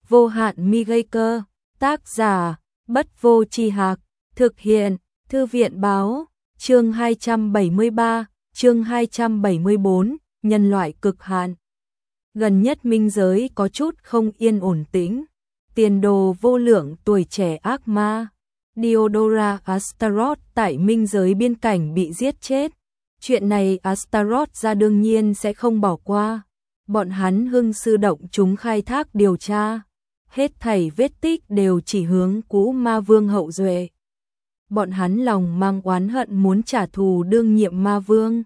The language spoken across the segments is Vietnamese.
Vô hạn mi gây cơ, tác giả, Bất Vô Tri Hạc, thực hiện, Thư viện báo, chương 273, chương 274, nhân loại cực hạn. Gần nhất minh giới có chút không yên ổn tĩnh, tiền đồ vô lượng tuổi trẻ ác ma. Diodora Astaroth tại minh giới biên cảnh bị giết chết. Chuyện này Astaroth ra đương nhiên sẽ không bỏ qua. Bọn hắn hưng sư động chúng khai thác điều tra. Hết thảy vết tích đều chỉ hướng cũ ma vương hậu duệ. Bọn hắn lòng mang oán hận muốn trả thù đương nhiệm ma vương.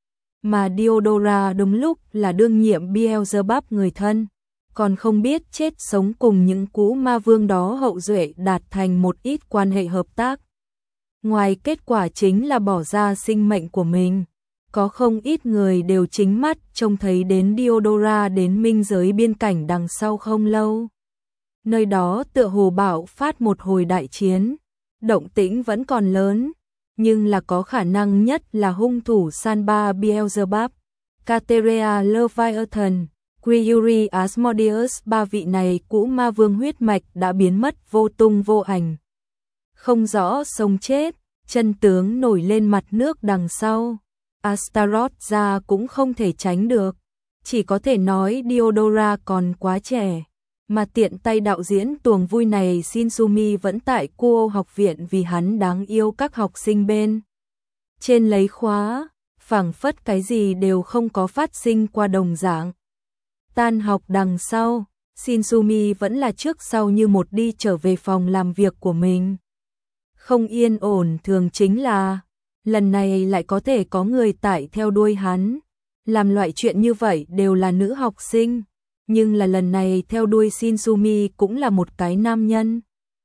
Mà Diodora đúng lúc là đương nhiệm Beelzebub người thân. Còn không biết chết sống cùng những cũ ma vương đó hậu duệ đạt thành một ít quan hệ hợp tác. Ngoài kết quả chính là bỏ ra sinh mệnh của mình. Có không ít người đều chính mắt trông thấy đến Diodora đến minh giới biên cảnh đằng sau không lâu. Nơi đó tựa hồ bạo phát một hồi đại chiến. Động tĩnh vẫn còn lớn, nhưng là có khả năng nhất là hung thủ Sanba Beelzebub, Kateria Leviathan, Quyuri Asmodeus, ba vị này cũ ma vương huyết mạch đã biến mất vô tung vô ảnh. Không rõ sống chết, chân tướng nổi lên mặt nước đằng sau. Astaroth ra cũng không thể tránh được, chỉ có thể nói Diodora còn quá trẻ. Mà tiện tay đạo diễn tuồng vui này Shinsumi vẫn tại Kuo học viện vì hắn đáng yêu các học sinh bên trên lấy khóa, phảng phất cái gì đều không có phát sinh qua đồng dạng. Tan học đằng sau, Shinsumi vẫn là trước sau như một đi trở về phòng làm việc của mình. Không yên ổn thường chính là, lần này lại có thể có người tại theo đuôi hắn. Làm loại chuyện như vậy đều là nữ học sinh. Nhưng là lần này theo đuôi Shinsumi cũng là một cái nam nhân.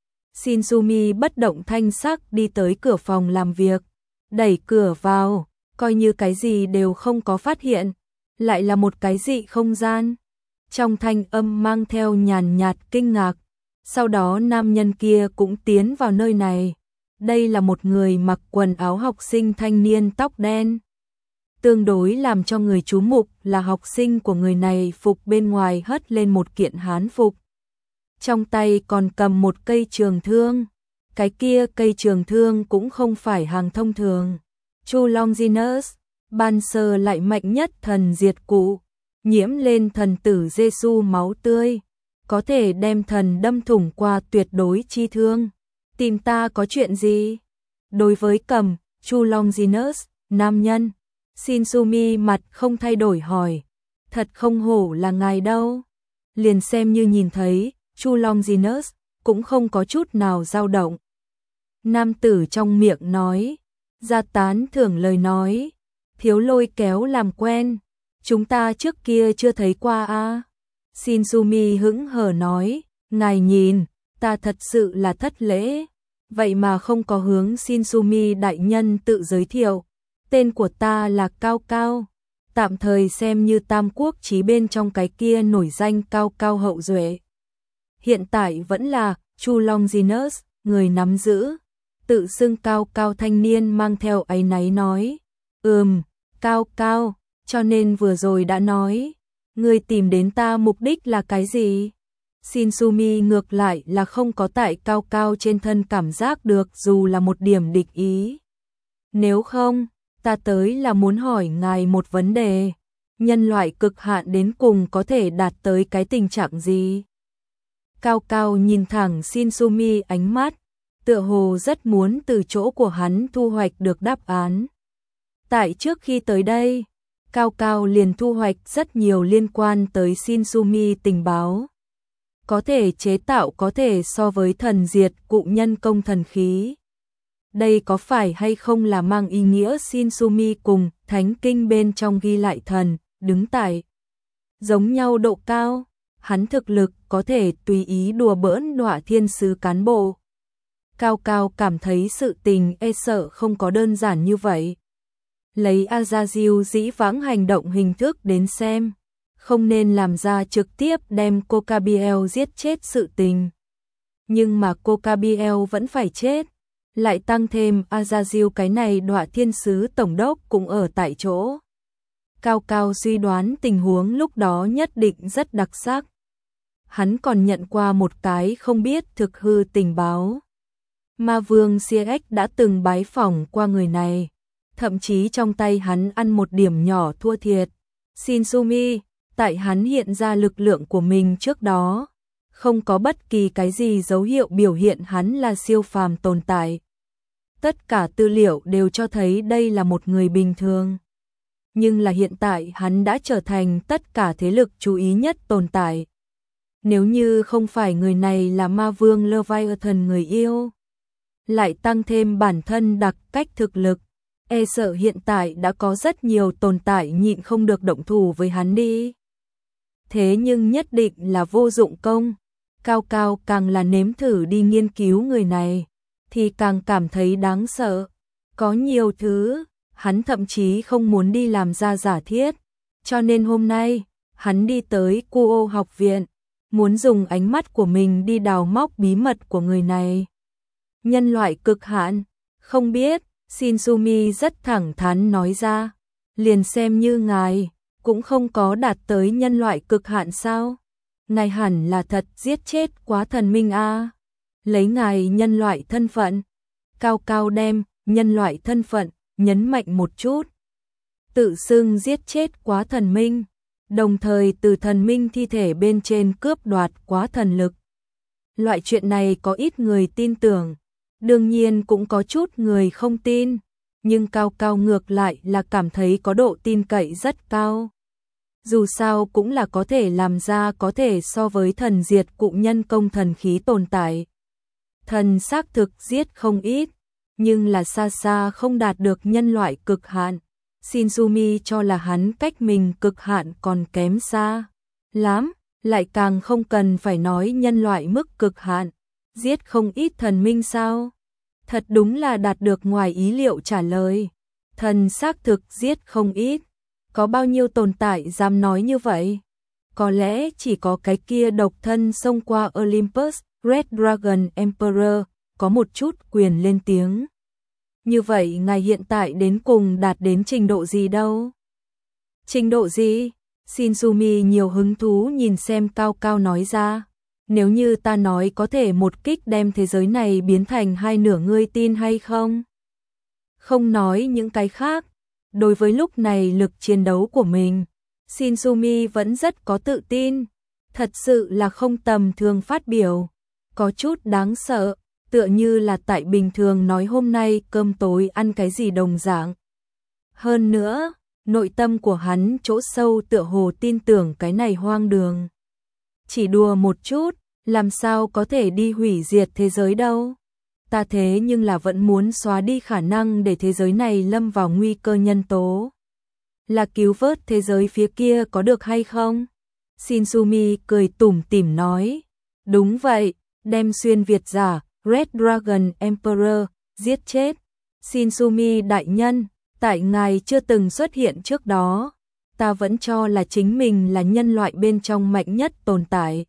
Shinsumi bất động thanh sắc đi tới cửa phòng làm việc, đẩy cửa vào, coi như cái gì đều không có phát hiện, lại là một cái dị không gian. Trong thanh âm mang theo nhàn nhạt kinh ngạc, sau đó nam nhân kia cũng tiến vào nơi này. Đây là một người mặc quần áo học sinh thanh niên tóc đen. Tương đối làm cho người chú mục là học sinh của người này phục bên ngoài hất lên một kiện hán phục. Trong tay còn cầm một cây trường thương. Cái kia cây trường thương cũng không phải hàng thông thường. Chu Longinus, ban sơ lại mạnh nhất thần diệt cụ, nhiễm lên thần tử Giêsu máu tươi, có thể đem thần đâm thủng qua tuyệt đối chi thương. Tìm ta có chuyện gì? Đối với cầm, Chu Longinus, nam nhân, Shinsumi mặt không thay đổi hỏi, thật không hổ là ngài đâu. Liền xem như nhìn thấy, Chu Longinus cũng không có chút nào dao động. Nam tử trong miệng nói, ra tán thưởng lời nói, thiếu lôi kéo làm quen, chúng ta trước kia chưa thấy qua a. Shinsumi hững hờ nói, ngài nhìn, ta thật sự là thất lễ. Vậy mà không có hướng Shinsumi đại nhân tự giới thiệu. Tên của ta là Cao Cao, tạm thời xem như Tam Quốc chí bên trong cái kia nổi danh Cao Cao hậu duệ. Hiện tại vẫn là Chu Longinus, người nắm giữ. Tự xưng Cao Cao thanh niên mang theo áy náy nói. Cao Cao, cho nên vừa rồi đã nói. Người tìm đến ta mục đích là cái gì? Shinsumi ngược lại là không có tại Cao Cao trên thân cảm giác được dù là một điểm địch ý. Nếu không, ta tới là muốn hỏi ngài một vấn đề. Nhân loại cực hạn đến cùng có thể đạt tới cái tình trạng gì? Cao Cao nhìn thẳng Shinsumi ánh mắt, tựa hồ rất muốn từ chỗ của hắn thu hoạch được đáp án. Tại trước khi tới đây, Cao Cao liền thu hoạch rất nhiều liên quan tới Shinsumi tình báo. Có thể chế tạo có thể so với thần diệt cụ nhân công thần khí. Đây có phải hay không là mang ý nghĩa Shinsumi cùng thánh kinh bên trong ghi lại thần, đứng tại giống nhau độ cao, hắn thực lực có thể tùy ý đùa bỡn đọa thiên sứ cán bộ. Cao Cao cảm thấy sự tình e sợ không có đơn giản như vậy. Lấy Azazil dĩ vãng hành động hình thức đến xem, không nên làm ra trực tiếp đem Cocabiel giết chết sự tình. Nhưng mà Cocabiel vẫn phải chết. Lại tăng thêm Azazil cái này đọa thiên sứ tổng đốc cũng ở tại chỗ. Cao Cao suy đoán tình huống lúc đó nhất định rất đặc sắc. hắn còn nhận qua một cái không biết thực hư tình báo. Ma vương CX đã từng bái phỏng qua người này, thậm chí trong tay hắn ăn một điểm nhỏ thua thiệt. Shinsumi, tại hắn hiện ra lực lượng của mình trước đó, không có bất kỳ cái gì dấu hiệu biểu hiện hắn là siêu phàm tồn tại. Tất cả tư liệu đều cho thấy đây là một người bình thường. Nhưng là hiện tại hắn đã trở thành tất cả thế lực chú ý nhất tồn tại. Nếu như không phải người này là ma vương Leviathan người yêu, lại tăng thêm bản thân đặc cách thực lực, e sợ hiện tại đã có rất nhiều tồn tại nhịn không được động thủ với hắn đi. Thế nhưng nhất định là vô dụng công. Cao Cao càng là nếm thử đi nghiên cứu người này, thì càng cảm thấy đáng sợ. Có nhiều thứ, hắn thậm chí không muốn đi làm ra giả thiết. Cho nên hôm nay, hắn đi tới Kuo học viện, muốn dùng ánh mắt của mình đi đào móc bí mật của người này. Nhân loại cực hạn, không biết, Shinsumi rất thẳng thắn nói ra. Liền xem như ngài, cũng không có đạt tới nhân loại cực hạn sao? Ngài hẳn là thật giết chết quá thần minh a. Lấy ngài nhân loại thân phận. Cao Cao đem nhân loại thân phận nhấn mạnh một chút. Tự xưng giết chết quá thần minh, đồng thời từ thần minh thi thể bên trên cướp đoạt quá thần lực. Loại chuyện này có ít người tin tưởng, đương nhiên cũng có chút người không tin, nhưng Cao Cao ngược lại là cảm thấy có độ tin cậy rất cao. Dù sao cũng là có thể làm ra có thể so với thần diệt cụ nhân công thần khí tồn tại. Thần xác thực giết không ít, nhưng là xa xa không đạt được nhân loại cực hạn. Shinsumi cho là hắn cách mình cực hạn còn kém xa lắm, lại càng không cần phải nói nhân loại mức cực hạn. Giết không ít thần minh sao? Thật đúng là đạt được ngoài ý liệu trả lời. Thần xác thực giết không ít. Có bao nhiêu tồn tại dám nói như vậy? Có lẽ chỉ có cái kia độc thân xông qua Olympus, Red Dragon Emperor, có một chút quyền lên tiếng. Như vậy ngài hiện tại đến cùng đạt đến trình độ gì đâu? Trình độ gì? Shinsumi nhiều hứng thú nhìn xem Cao Cao nói ra. Nếu như ta nói có thể một kích đem thế giới này biến thành hai nửa, ngươi tin hay không? Không nói những cái khác. Đối với lúc này lực chiến đấu của mình, Shinsumi vẫn rất có tự tin. Thật sự là không tầm thường phát biểu. Có chút đáng sợ, tựa như là tại bình thường nói hôm nay cơm tối ăn cái gì đồng dạng. Hơn nữa, nội tâm của hắn chỗ sâu tựa hồ tin tưởng cái này hoang đường. Chỉ đùa một chút, làm sao có thể đi hủy diệt thế giới đâu. Ta thế nhưng là vẫn muốn xóa đi khả năng để thế giới này lâm vào nguy cơ nhân tố. Là cứu vớt thế giới phía kia có được hay không? Shinsumi cười tủm tỉm nói. Đúng vậy, đem xuyên Việt giả, Red Dragon Emperor, giết chết. Shinsumi đại nhân, tại ngài chưa từng xuất hiện trước đó, ta vẫn cho là chính mình là nhân loại bên trong mạnh nhất tồn tại.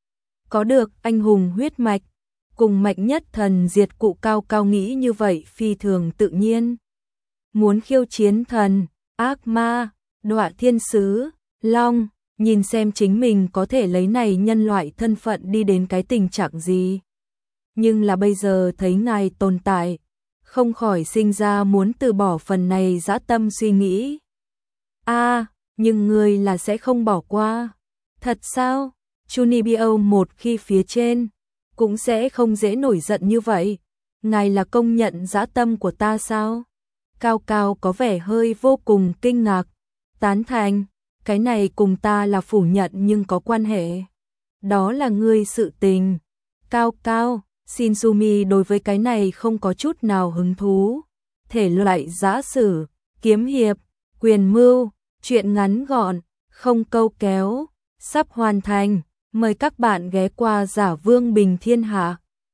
Có được anh hùng huyết mạch, cùng mạnh nhất thần diệt cụ Cao Cao nghĩ như vậy phi thường tự nhiên. Muốn khiêu chiến thần, ác ma, đọa thiên sứ, long, nhìn xem chính mình có thể lấy này nhân loại thân phận đi đến cái tình trạng gì. Nhưng là bây giờ thấy ngài tồn tại, không khỏi sinh ra muốn từ bỏ phần này dã tâm suy nghĩ. Nhưng ngươi là sẽ không bỏ qua. Thật sao? Chunibyo một khi phía trên, cũng sẽ không dễ nổi giận như vậy. Ngài là công nhận dã tâm của ta sao? Cao Cao có vẻ hơi vô cùng kinh ngạc. Tán thành, cái này cùng ta là phủ nhận nhưng có quan hệ. Đó là ngươi sự tình. Cao Cao, Shinsumi đối với cái này không có chút nào hứng thú. Thể loại giã sử, kiếm hiệp, quyền mưu, chuyện ngắn gọn, không câu kéo, sắp hoàn thành. Mời các bạn ghé qua Giả Vương Bình Thiên Hạ.